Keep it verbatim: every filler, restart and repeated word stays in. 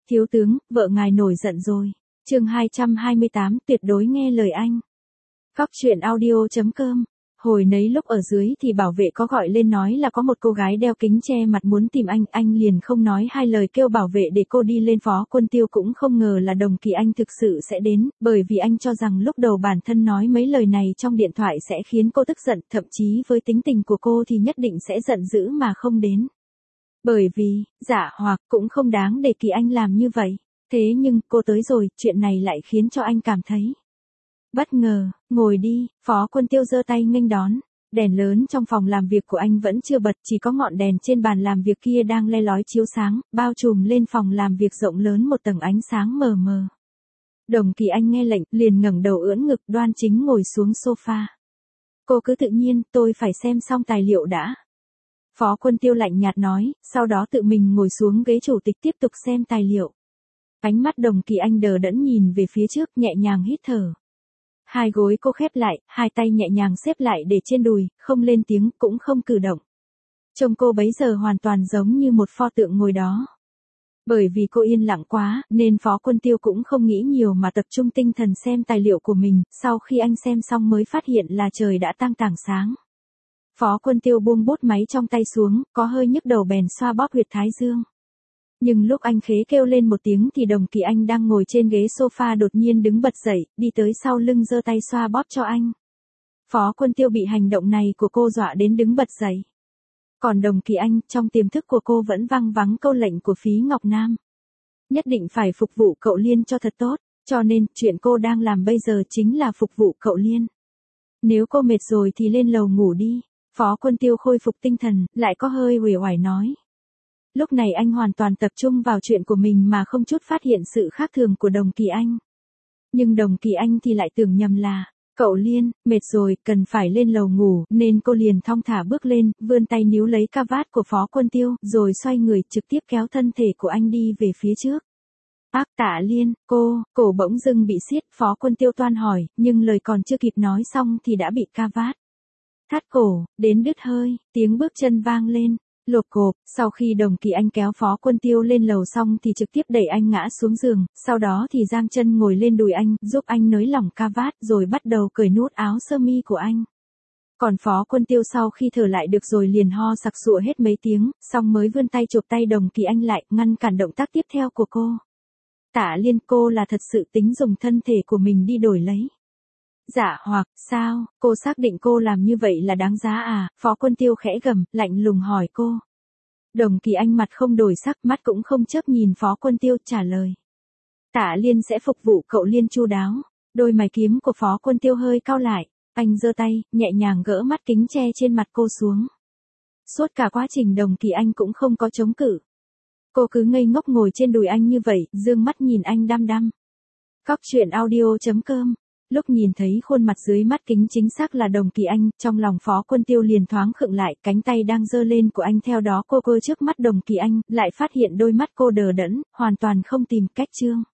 Thiếu tướng, vợ ngài nổi giận rồi. Chương hai trăm hai mươi tám, tuyệt đối nghe lời anh. Cóc truyện audio chấm com. Hồi nấy lúc ở dưới thì bảo vệ có gọi lên nói là có một cô gái đeo kính che mặt muốn tìm anh, anh liền không nói hai lời kêu bảo vệ để cô đi lên. Phó Quân Tiêu cũng không ngờ là Đồng Kỳ Anh thực sự sẽ đến, bởi vì anh cho rằng lúc đầu bản thân nói mấy lời này trong điện thoại sẽ khiến cô tức giận, thậm chí với tính tình của cô thì nhất định sẽ giận dữ mà không đến. Bởi vì, dạ hoặc cũng không đáng để Kỳ Anh làm như vậy. Thế nhưng, cô tới rồi, chuyện này lại khiến cho anh cảm thấy bất ngờ. Ngồi đi, Phó Quân Tiêu giơ tay nghênh đón. Đèn lớn trong phòng làm việc của anh vẫn chưa bật, chỉ có ngọn đèn trên bàn làm việc kia đang le lói chiếu sáng, bao trùm lên phòng làm việc rộng lớn một tầng ánh sáng mờ mờ. Đồng Kỳ Anh nghe lệnh, liền ngẩng đầu ưỡn ngực đoan chính ngồi xuống sofa. Cô cứ tự nhiên, tôi phải xem xong tài liệu đã. Phó Quân Tiêu lạnh nhạt nói, sau đó tự mình ngồi xuống ghế chủ tịch tiếp tục xem tài liệu. Ánh mắt Đồng Kỳ Anh đờ đẫn nhìn về phía trước, nhẹ nhàng hít thở. Hai gối cô khép lại, hai tay nhẹ nhàng xếp lại để trên đùi, không lên tiếng, cũng không cử động. Trông cô bấy giờ hoàn toàn giống như một pho tượng ngồi đó. Bởi vì cô yên lặng quá, nên Phó Quân Tiêu cũng không nghĩ nhiều mà tập trung tinh thần xem tài liệu của mình, sau khi anh xem xong mới phát hiện là trời đã tang tảng sáng. Phó Quân Tiêu buông bút máy trong tay xuống, có hơi nhức đầu bèn xoa bóp huyệt thái dương. Nhưng lúc anh khế kêu lên một tiếng thì Đồng Kỳ Anh đang ngồi trên ghế sofa đột nhiên đứng bật dậy, đi tới sau lưng giơ tay xoa bóp cho anh. Phó Quân Tiêu bị hành động này của cô dọa đến đứng bật dậy. Còn Đồng Kỳ Anh, trong tiềm thức của cô vẫn vang vắng câu lệnh của Phí Ngọc Nam. Nhất định phải phục vụ cậu Liên cho thật tốt, cho nên chuyện cô đang làm bây giờ chính là phục vụ cậu Liên. Nếu cô mệt rồi thì lên lầu ngủ đi. Phó Quân Tiêu khôi phục tinh thần, lại có hơi uể oải nói. Lúc này anh hoàn toàn tập trung vào chuyện của mình mà không chút phát hiện sự khác thường của Đồng Kỳ Anh. Nhưng Đồng Kỳ Anh thì lại tưởng nhầm là, cậu Liên, mệt rồi, cần phải lên lầu ngủ, nên cô liền thong thả bước lên, vươn tay níu lấy ca vát của Phó Quân Tiêu, rồi xoay người trực tiếp kéo thân thể của anh đi về phía trước. Ác Tạ Liên, cô, cổ bỗng dưng bị siết, Phó Quân Tiêu toan hỏi, nhưng lời còn chưa kịp nói xong thì đã bị ca vát thắt cổ, đến đứt hơi, tiếng bước chân vang lên. Lộp cộp, sau khi Đồng Kỳ Anh kéo Phó Quân Tiêu lên lầu xong thì trực tiếp đẩy anh ngã xuống giường, sau đó thì giang chân ngồi lên đùi anh, giúp anh nới lỏng ca vát rồi bắt đầu cởi nút áo sơ mi của anh. Còn Phó Quân Tiêu sau khi thở lại được rồi liền ho sặc sụa hết mấy tiếng, xong mới vươn tay chụp tay Đồng Kỳ Anh lại, ngăn cản động tác tiếp theo của cô. Tạ Liên, cô là thật sự tính dùng thân thể của mình đi đổi lấy. Dạ hoặc, sao, cô xác định cô làm như vậy là đáng giá à? Phó Quân Tiêu khẽ gầm, lạnh lùng hỏi cô. Đồng Kỳ Anh mặt không đổi sắc, mắt cũng không chớp nhìn Phó Quân Tiêu, trả lời. Tạ Liên sẽ phục vụ cậu Liên chu đáo. Đôi mày kiếm của Phó Quân Tiêu hơi cau lại, anh giơ tay, nhẹ nhàng gỡ mắt kính che trên mặt cô xuống. Suốt cả quá trình Đồng Kỳ Anh cũng không có chống cự. Cô cứ ngây ngốc ngồi trên đùi anh như vậy, dương mắt nhìn anh đăm đăm. Cóc truyện audio chấm com. Lúc nhìn thấy khuôn mặt dưới mắt kính chính xác là Đồng Kỳ Anh, trong lòng Phó Quân Tiêu liền thoáng khựng lại, cánh tay đang giơ lên của anh theo đó cô cô trước mắt Đồng Kỳ Anh, lại phát hiện đôi mắt cô đờ đẫn, hoàn toàn không tìm cách trương.